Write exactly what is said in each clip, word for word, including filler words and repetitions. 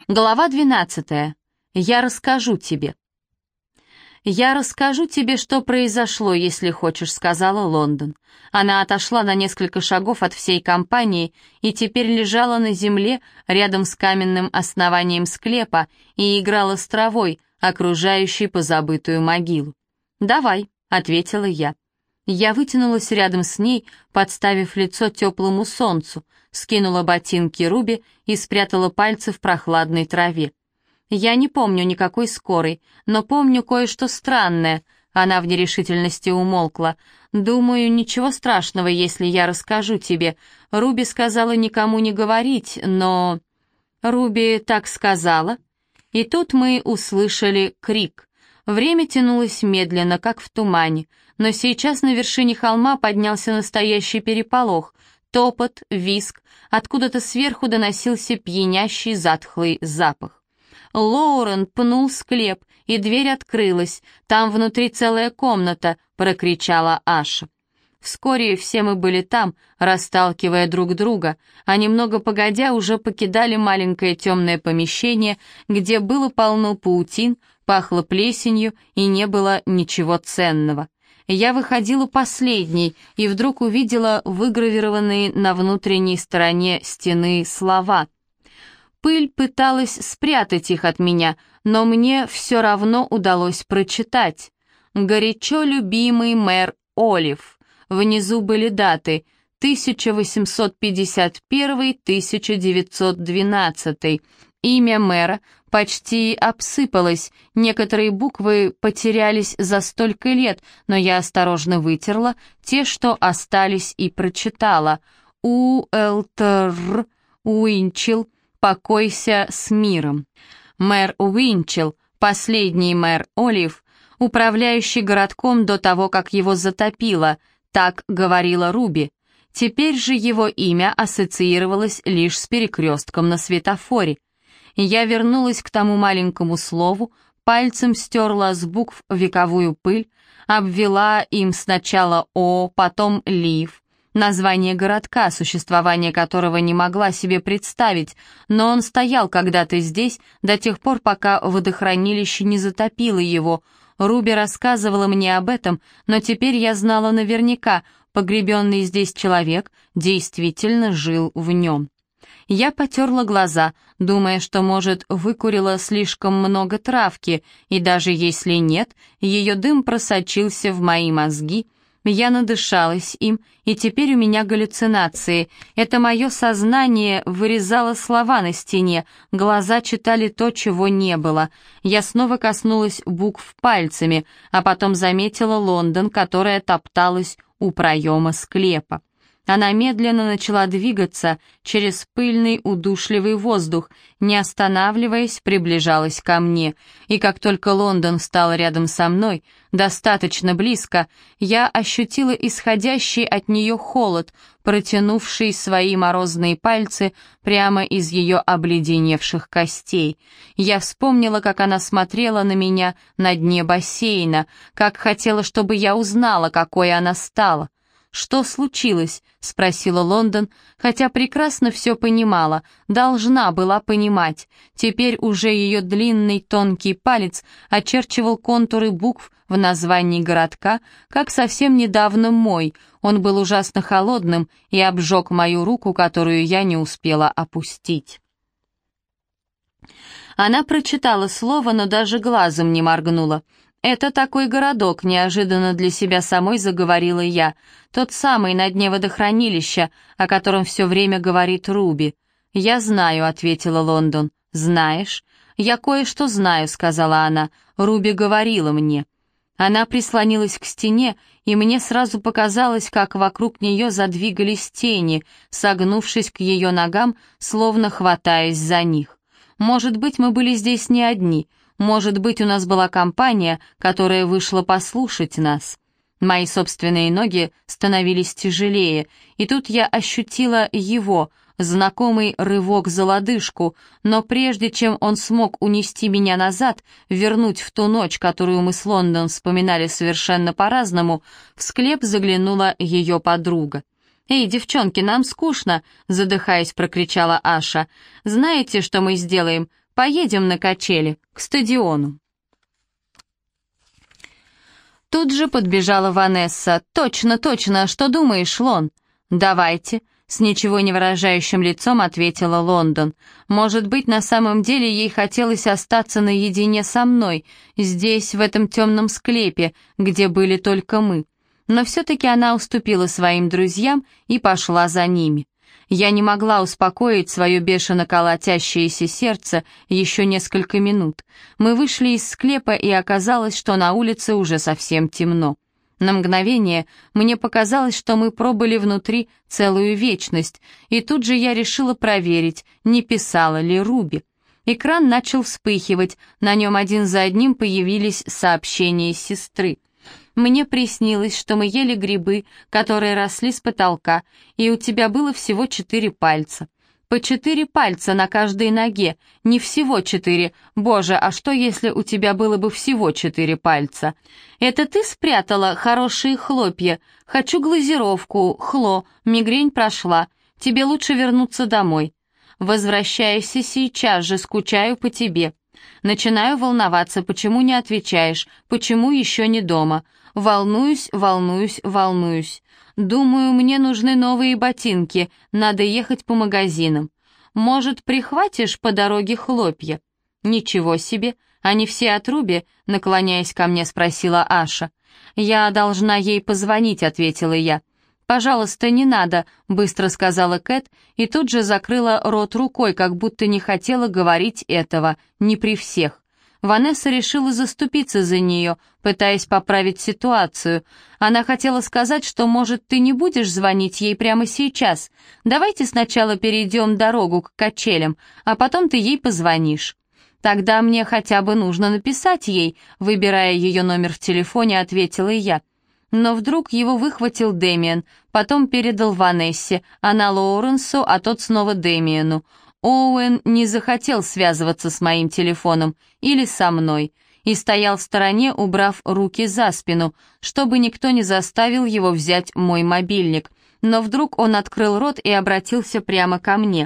Глава двенадцатая. Я расскажу тебе. «Я расскажу тебе, что произошло, если хочешь», — сказала Лондон. Она отошла на несколько шагов от всей компании и теперь лежала на земле рядом с каменным основанием склепа и играла с травой, окружающей позабытую могилу. «Давай», — ответила я. Я вытянулась рядом с ней, подставив лицо теплому солнцу, скинула ботинки Руби и спрятала пальцы в прохладной траве. Я не помню никакой скорой, но помню кое-что странное. Она в нерешительности умолкла. «Думаю, ничего страшного, если я расскажу тебе. Руби сказала никому не говорить, но...» «Руби так сказала?» И тут мы услышали крик. Время тянулось медленно, как в тумане, но сейчас на вершине холма поднялся настоящий переполох. Топот, визг, откуда-то сверху доносился пьянящий затхлый запах. Лоурен пнул склеп, и дверь открылась. «Там внутри целая комната», — прокричала Аша. Вскоре все мы были там, расталкивая друг друга, а немного погодя уже покидали маленькое темное помещение, где было полно паутин, пахло плесенью и не было ничего ценного. Я выходила последней и вдруг увидела выгравированные на внутренней стороне стены слова. Пыль пыталась спрятать их от меня, но мне все равно удалось прочитать. «Горячо любимый мэр Олив». Внизу были даты тысяча восемьсот пятьдесят первый — тысяча девятьсот двенадцатый. Имя мэра почти обсыпалось, некоторые буквы потерялись за столько лет, но я осторожно вытерла те, что остались, и прочитала. Уэлтер Уинчел, покойся с миром. Мэр Уинчел, последний мэр Олив, управляющий городком до того, как его затопило, так говорила Руби. Теперь же его имя ассоциировалось лишь с перекрестком на светофоре. Я вернулась к тому маленькому слову, пальцем стерла с букв вековую пыль, обвела им сначала «О», потом «Лив», название городка, существование которого не могла себе представить, но он стоял когда-то здесь до тех пор, пока водохранилище не затопило его. Руби рассказывала мне об этом, но теперь я знала наверняка, погребенный здесь человек действительно жил в нем. Я потерла глаза, думая, что, может, выкурила слишком много травки, и даже если нет, ее дым просочился в мои мозги. Я надышалась им, и теперь у меня галлюцинации. Это мое сознание вырезало слова на стене, глаза читали то, чего не было. Я снова коснулась букв пальцами, а потом заметила Лондон, которая топталась у проема склепа. Она медленно начала двигаться через пыльный удушливый воздух, не останавливаясь, приближалась ко мне, и как только Лондон встал рядом со мной, достаточно близко, я ощутила исходящий от нее холод, протянувший свои морозные пальцы прямо из ее обледеневших костей. Я вспомнила, как она смотрела на меня на дне бассейна, как хотела, чтобы я узнала, какой она стала. «Что случилось?» — спросила Лондон, хотя прекрасно все понимала, должна была понимать. Теперь уже ее длинный тонкий палец очерчивал контуры букв в названии городка, как совсем недавно мой. Он был ужасно холодным и обжег мою руку, которую я не успела опустить. Она прочитала слово, но даже глазом не моргнула. «Это такой городок», — неожиданно для себя самой заговорила я. «Тот самый на дне водохранилища, о котором все время говорит Руби». «Я знаю», — ответила Лондон. «Знаешь?» «Я кое-что знаю», — сказала она. «Руби говорила мне». Она прислонилась к стене, и мне сразу показалось, как вокруг нее задвигались тени, согнувшись к ее ногам, словно хватаясь за них. «Может быть, мы были здесь не одни». Может быть, у нас была компания, которая вышла послушать нас. Мои собственные ноги становились тяжелее, и тут я ощутила его, знакомый рывок за лодыжку, но прежде чем он смог унести меня назад, вернуть в ту ночь, которую мы с Лондон вспоминали совершенно по-разному, в склеп заглянула ее подруга. «Эй, девчонки, нам скучно!» — задыхаясь, прокричала Аша. «Знаете, что мы сделаем? Поедем на качели, к стадиону». Тут же подбежала Ванесса. «Точно, точно, что думаешь, Лон?» «Давайте», — с ничего не выражающим лицом ответила Лондон. «Может быть, на самом деле ей хотелось остаться наедине со мной, здесь, в этом темном склепе, где были только мы. Но все-таки она уступила своим друзьям и пошла за ними. Я не могла успокоить свое бешено колотящееся сердце еще несколько минут. Мы вышли из склепа, и оказалось, что на улице уже совсем темно. На мгновение мне показалось, что мы пробыли внутри целую вечность, и тут же я решила проверить, не писала ли Руби. Экран начал вспыхивать, на нем один за одним появились сообщения сестры. «Мне приснилось, что мы ели грибы, которые росли с потолка, и у тебя было всего четыре пальца. По четыре пальца на каждой ноге, не всего четыре. Боже, а что, если у тебя было бы всего четыре пальца? Это ты спрятала хорошие хлопья? Хочу глазировку, Хло, мигрень прошла. Тебе лучше вернуться домой. Возвращайся сейчас же, скучаю по тебе. Начинаю волноваться, почему не отвечаешь, почему еще не дома. Волнуюсь, волнуюсь, волнуюсь. Думаю, мне нужны новые ботинки, надо ехать по магазинам. Может, прихватишь по дороге хлопья?» «Ничего себе, они все от Руби?» — наклоняясь ко мне, спросила Аша. «Я должна ей позвонить», — ответила я. «Пожалуйста, не надо», — быстро сказала Кэт и тут же закрыла рот рукой, как будто не хотела говорить этого, не при всех. Ванесса решила заступиться за нее, пытаясь поправить ситуацию. Она хотела сказать, что, может, ты не будешь звонить ей прямо сейчас. Давайте сначала перейдем дорогу к качелям, а потом ты ей позвонишь. Тогда мне хотя бы нужно написать ей, выбирая ее номер в телефоне, ответила я. Но вдруг его выхватил Дэмиен, потом передал Ванессе, она Лоуренсу, а тот снова Дэмиену. Оуэн не захотел связываться с моим телефоном или со мной и стоял в стороне, убрав руки за спину, чтобы никто не заставил его взять мой мобильник. Но вдруг он открыл рот и обратился прямо ко мне.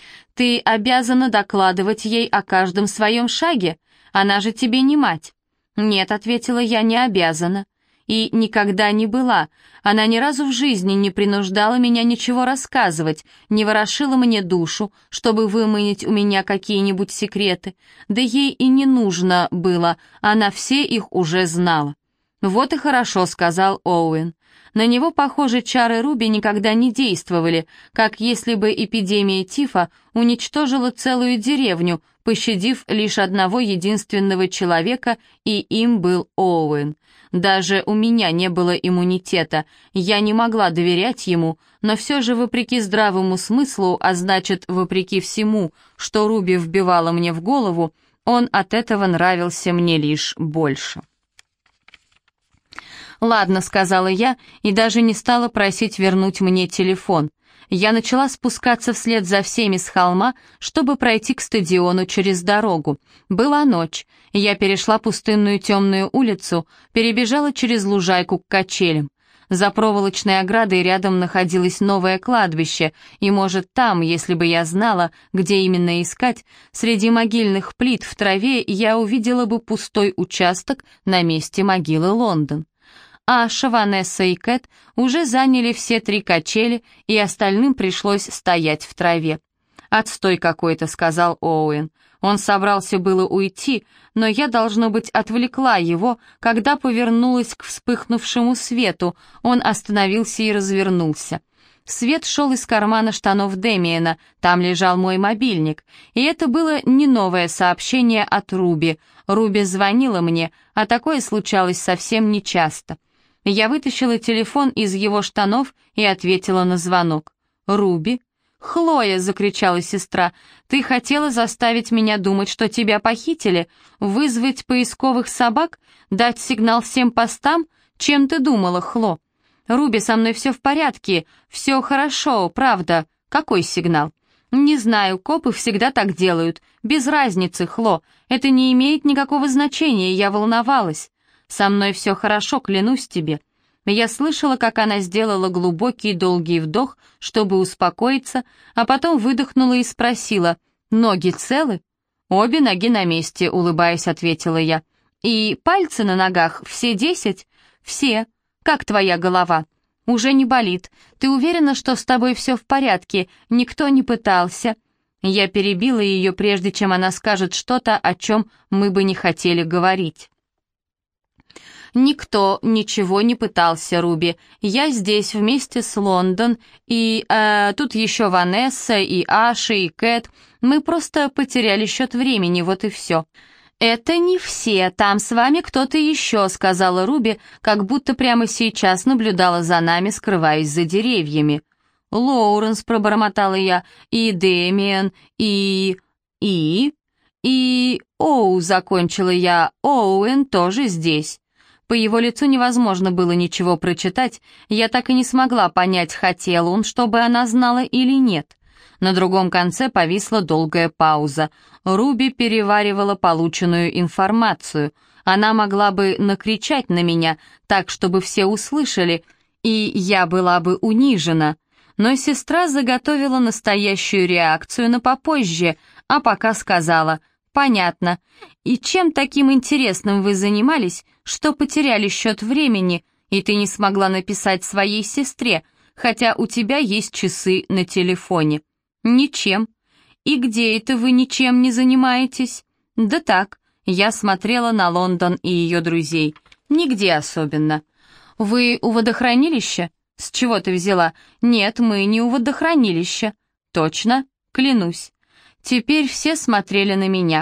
«Ты обязана докладывать ей о каждом своем шаге? Она же тебе не мать». «Нет», — ответила я, — «не обязана». И никогда не была. Она ни разу в жизни не принуждала меня ничего рассказывать, не ворошила мне душу, чтобы выманить у меня какие-нибудь секреты. Да ей и не нужно было, она все их уже знала. «Вот и хорошо», — сказал Оуэн. На него, похоже, чары Руби никогда не действовали, как если бы эпидемия тифа уничтожила целую деревню, пощадив лишь одного единственного человека, и им был Оуэн. Даже у меня не было иммунитета, я не могла доверять ему, но все же, вопреки здравому смыслу, а значит, вопреки всему, что Руби вбивала мне в голову, он от этого нравился мне лишь больше. «Ладно», — сказала я, и даже не стала просить вернуть мне телефон. Я начала спускаться вслед за всеми с холма, чтобы пройти к стадиону через дорогу. Была ночь. Я перешла пустынную темную улицу, перебежала через лужайку к качелям. За проволочной оградой рядом находилось новое кладбище, и, может, там, если бы я знала, где именно искать, среди могильных плит в траве я увидела бы пустой участок на месте могилы Лондон. Аша, Ванесса и Кэт уже заняли все три качели, и остальным пришлось стоять в траве. «Отстой какой-то», — сказал Оуэн. Он собрался было уйти, но я, должно быть, отвлекла его, когда повернулась к вспыхнувшему свету. Он остановился и развернулся. Свет шел из кармана штанов Дэмиена, там лежал мой мобильник, и это было не новое сообщение от Руби. Руби звонила мне, а такое случалось совсем нечасто. Я вытащила телефон из его штанов и ответила на звонок. «Руби?» «Хлоя!» — закричала сестра. «Ты хотела заставить меня думать, что тебя похитили? Вызвать поисковых собак? Дать сигнал всем постам? Чем ты думала, Хло?» «Руби, со мной все в порядке, все хорошо, правда. Какой сигнал?» «Не знаю, копы всегда так делают. Без разницы, Хло. Это не имеет никакого значения, я волновалась. Со мной все хорошо, клянусь тебе». Я слышала, как она сделала глубокий долгий вдох, чтобы успокоиться, а потом выдохнула и спросила: «Ноги целы?» «Обе ноги на месте», — улыбаясь, ответила я. «И пальцы на ногах все десять?» «Все. Как твоя голова?» «Уже не болит. Ты уверена, что с тобой все в порядке? Никто не пытался?» Я перебила ее, прежде чем она скажет что-то, о чем мы бы не хотели говорить. «Никто ничего не пытался, Руби. Я здесь вместе с Лондон, и э, тут еще Ванесса, и Аша, и Кэт. Мы просто потеряли счет времени, вот и все». «Это не все, там с вами кто-то еще», — сказала Руби, как будто прямо сейчас наблюдала за нами, скрываясь за деревьями. «Лоуренс», — пробормотала я, — «и Дэмиан, и... и... и... Оу», — закончила я, — «Оуэн тоже здесь». По его лицу невозможно было ничего прочитать, я так и не смогла понять, хотел он, чтобы она знала или нет. На другом конце повисла долгая пауза. Руби переваривала полученную информацию. Она могла бы накричать на меня, так, чтобы все услышали, и я была бы унижена. Но сестра заготовила настоящую реакцию на попозже, а пока сказала: «Понятно. И чем таким интересным вы занимались, что потеряли счет времени, и ты не смогла написать своей сестре, хотя у тебя есть часы на телефоне?» «Ничем. И где это вы ничем не занимаетесь?» «Да так». Я смотрела на Лондон и ее друзей. «Нигде особенно». «Вы у водохранилища?» «С чего ты взяла?» «Нет, мы не у водохранилища». «Точно? Клянусь». Теперь все смотрели на меня.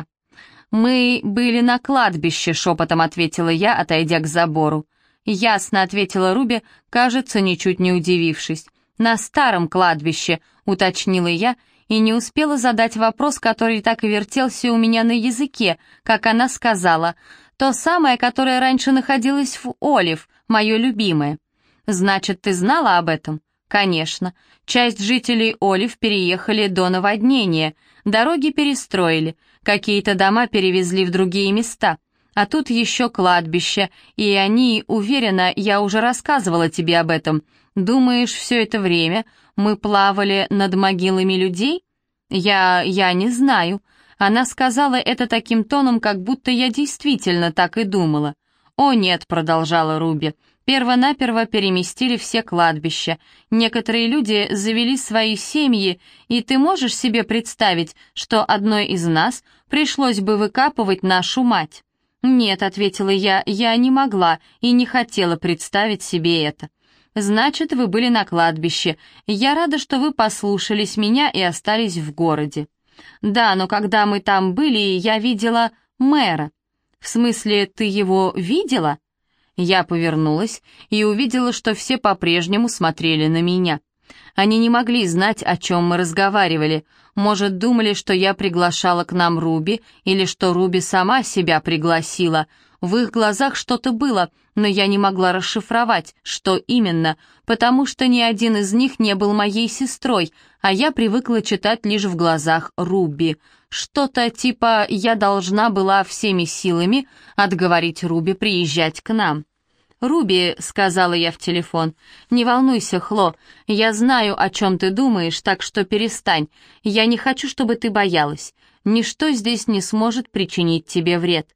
«Мы были на кладбище», — шепотом ответила я, отойдя к забору. «Ясно», — ответила Руби, кажется, ничуть не удивившись. «На старом кладбище», — уточнила я, и не успела задать вопрос, который так и вертелся у меня на языке, как она сказала. «То самое, которое раньше находилось в Олив, мое любимое». «Значит, ты знала об этом?» «Конечно. Часть жителей Олив переехали до наводнения, дороги перестроили, какие-то дома перевезли в другие места. А тут еще кладбище, и они, уверена, я уже рассказывала тебе об этом. Думаешь, все это время мы плавали над могилами людей?» «Я... я не знаю». Она сказала это таким тоном, как будто я действительно так и думала. «О нет», — продолжала Руби, — «первонаперво переместили все кладбища. Некоторые люди завели свои семьи, и ты можешь себе представить, что одной из нас пришлось бы выкапывать нашу мать?» «Нет», — ответила я, — «я не могла и не хотела представить себе это». «Значит, вы были на кладбище. Я рада, что вы послушались меня и остались в городе». «Да, но когда мы там были, я видела мэра». «В смысле, ты его видела?» Я повернулась и увидела, что все по-прежнему смотрели на меня. Они не могли знать, о чем мы разговаривали. Может, думали, что я приглашала к нам Руби, или что Руби сама себя пригласила. В их глазах что-то было, но я не могла расшифровать, что именно, потому что ни один из них не был моей сестрой, а я привыкла читать лишь в глазах Руби. Что-то типа «я должна была всеми силами отговорить Руби приезжать к нам». «Руби», — сказала я в телефон, — «не волнуйся, Хло, я знаю, о чем ты думаешь, так что перестань. Я не хочу, чтобы ты боялась. Ничто здесь не сможет причинить тебе вред.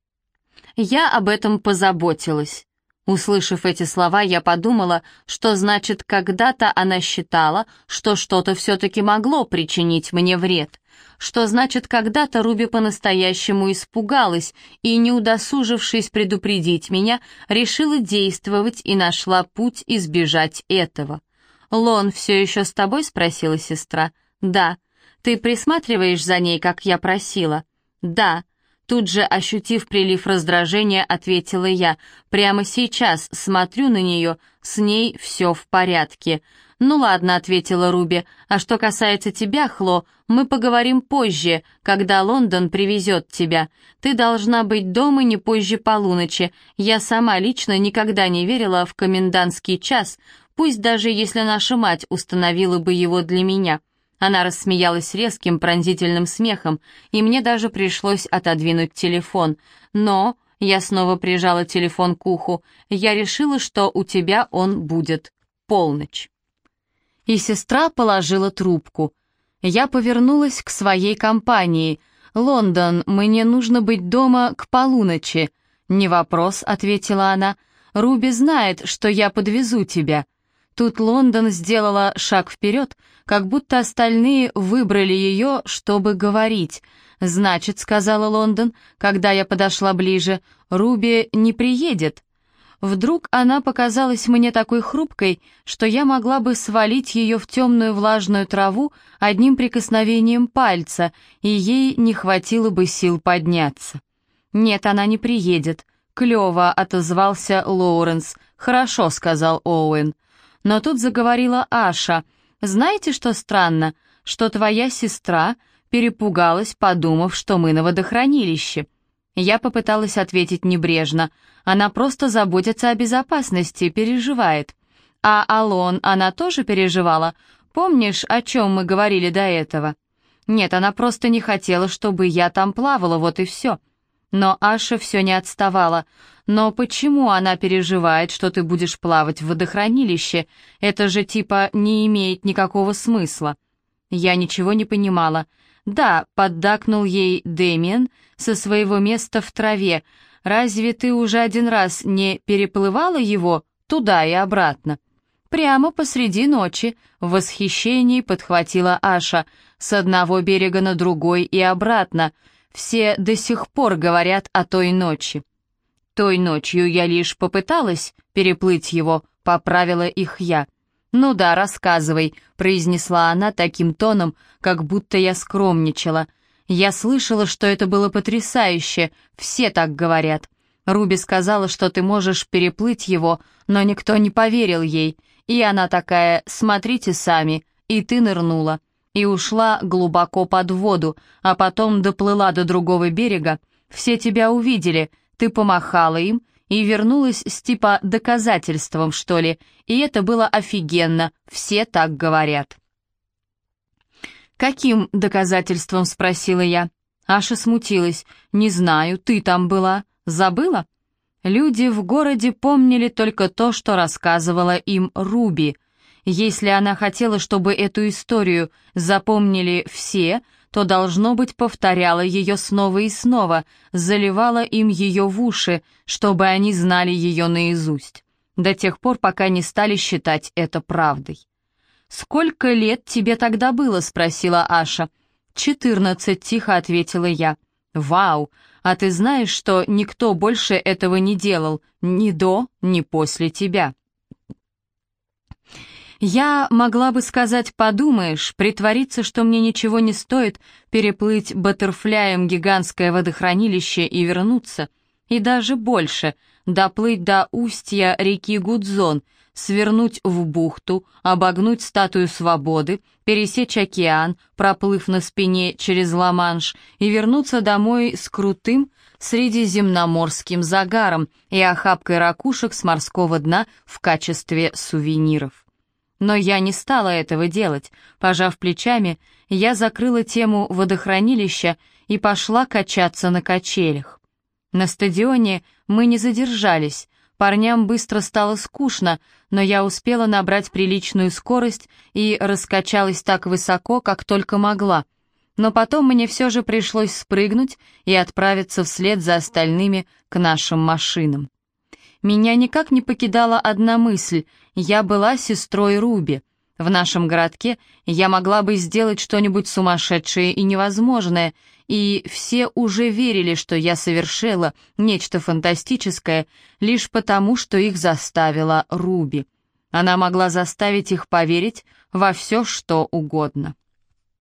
Я об этом позаботилась». Услышав эти слова, я подумала, что значит, когда-то она считала, что что-то все-таки могло причинить мне вред. Что значит, когда-то Руби по-настоящему испугалась и, не удосужившись предупредить меня, решила действовать и нашла путь избежать этого. «Лон все еще с тобой?» — спросила сестра. «Да». «Ты присматриваешь за ней, как я просила?» «Да». Тут же, ощутив прилив раздражения, ответила я. «Прямо сейчас смотрю на нее, с ней все в порядке». «Ну ладно», — ответила Руби. «А что касается тебя, Хло, мы поговорим позже, когда Лондон привезет тебя. Ты должна быть дома не позже полуночи. Я сама лично никогда не верила в комендантский час, пусть даже если наша мать установила бы его для меня». Она рассмеялась резким пронзительным смехом, и мне даже пришлось отодвинуть телефон. «Но...» — я снова прижала телефон к уху. «Я решила, что у тебя он будет. Полночь». И сестра положила трубку. Я повернулась к своей компании. «Лондон, мне нужно быть дома к полуночи». «Не вопрос», — ответила она. «Руби знает, что я подвезу тебя». Тут Лондон сделала шаг вперед, как будто остальные выбрали ее, чтобы говорить. «Значит», — сказала Лондон, когда я подошла ближе, — «Руби не приедет». Вдруг она показалась мне такой хрупкой, что я могла бы свалить ее в темную влажную траву одним прикосновением пальца, и ей не хватило бы сил подняться. «Нет, она не приедет». «Клево», — отозвался Лоуренс. «Хорошо», — сказал Оуэн. Но тут заговорила Аша. «Знаете, что странно? Что твоя сестра перепугалась, подумав, что мы на водохранилище». Я попыталась ответить небрежно. Она просто заботится о безопасности, переживает. А Алон, она тоже переживала? Помнишь, о чем мы говорили до этого? Нет, она просто не хотела, чтобы я там плавала, вот и все. Но Аша все не отставала. Но почему она переживает, что ты будешь плавать в водохранилище? Это же типа не имеет никакого смысла. Я ничего не понимала. «Да», — поддакнул ей Дэмиен со своего места в траве. «Разве ты уже один раз не переплывала его туда и обратно?» «Прямо посреди ночи», — в восхищении подхватила Аша, «с одного берега на другой и обратно. Все до сих пор говорят о той ночи». «Той ночью я лишь попыталась переплыть его», — поправила их я. «Ну да, рассказывай», — произнесла она таким тоном, как будто я скромничала. «Я слышала, что это было потрясающе, все так говорят. Руби сказала, что ты можешь переплыть его, но никто не поверил ей. И она такая: смотрите сами, и ты нырнула. И ушла глубоко под воду, а потом доплыла до другого берега. Все тебя увидели, ты помахала им, и вернулась с типа доказательством, что ли, и это было офигенно, все так говорят». «Каким доказательством?» — спросила я. Аша смутилась. «Не знаю, ты там была. Забыла?» Люди в городе помнили только то, что рассказывала им Руби. Если она хотела, чтобы эту историю запомнили все, то, должно быть, повторяла ее снова и снова, заливала им ее в уши, чтобы они знали ее наизусть, до тех пор, пока не стали считать это правдой. «Сколько лет тебе тогда было?» — спросила Аша. «Четырнадцать», — тихо ответила я. «Вау! А ты знаешь, что никто больше этого не делал, ни до, ни после тебя?» Я могла бы сказать: «Подумаешь, притвориться, что мне ничего не стоит переплыть баттерфляем гигантское водохранилище и вернуться, и даже больше, доплыть до устья реки Гудзон, свернуть в бухту, обогнуть статую Свободы, пересечь океан, проплыв на спине через Ла-Манш, и вернуться домой с крутым средиземноморским загаром и охапкой ракушек с морского дна в качестве сувениров». Но я не стала этого делать. Пожав плечами, я закрыла тему водохранилища и пошла качаться на качелях. На стадионе мы не задержались. Парням быстро стало скучно, но я успела набрать приличную скорость и раскачалась так высоко, как только могла. Но потом мне все же пришлось спрыгнуть и отправиться вслед за остальными к нашим машинам. Меня никак не покидала одна мысль: я была сестрой Руби. В нашем городке я могла бы сделать что-нибудь сумасшедшее и невозможное, и все уже верили, что я совершила нечто фантастическое лишь потому, что их заставила Руби. Она могла заставить их поверить во все, что угодно.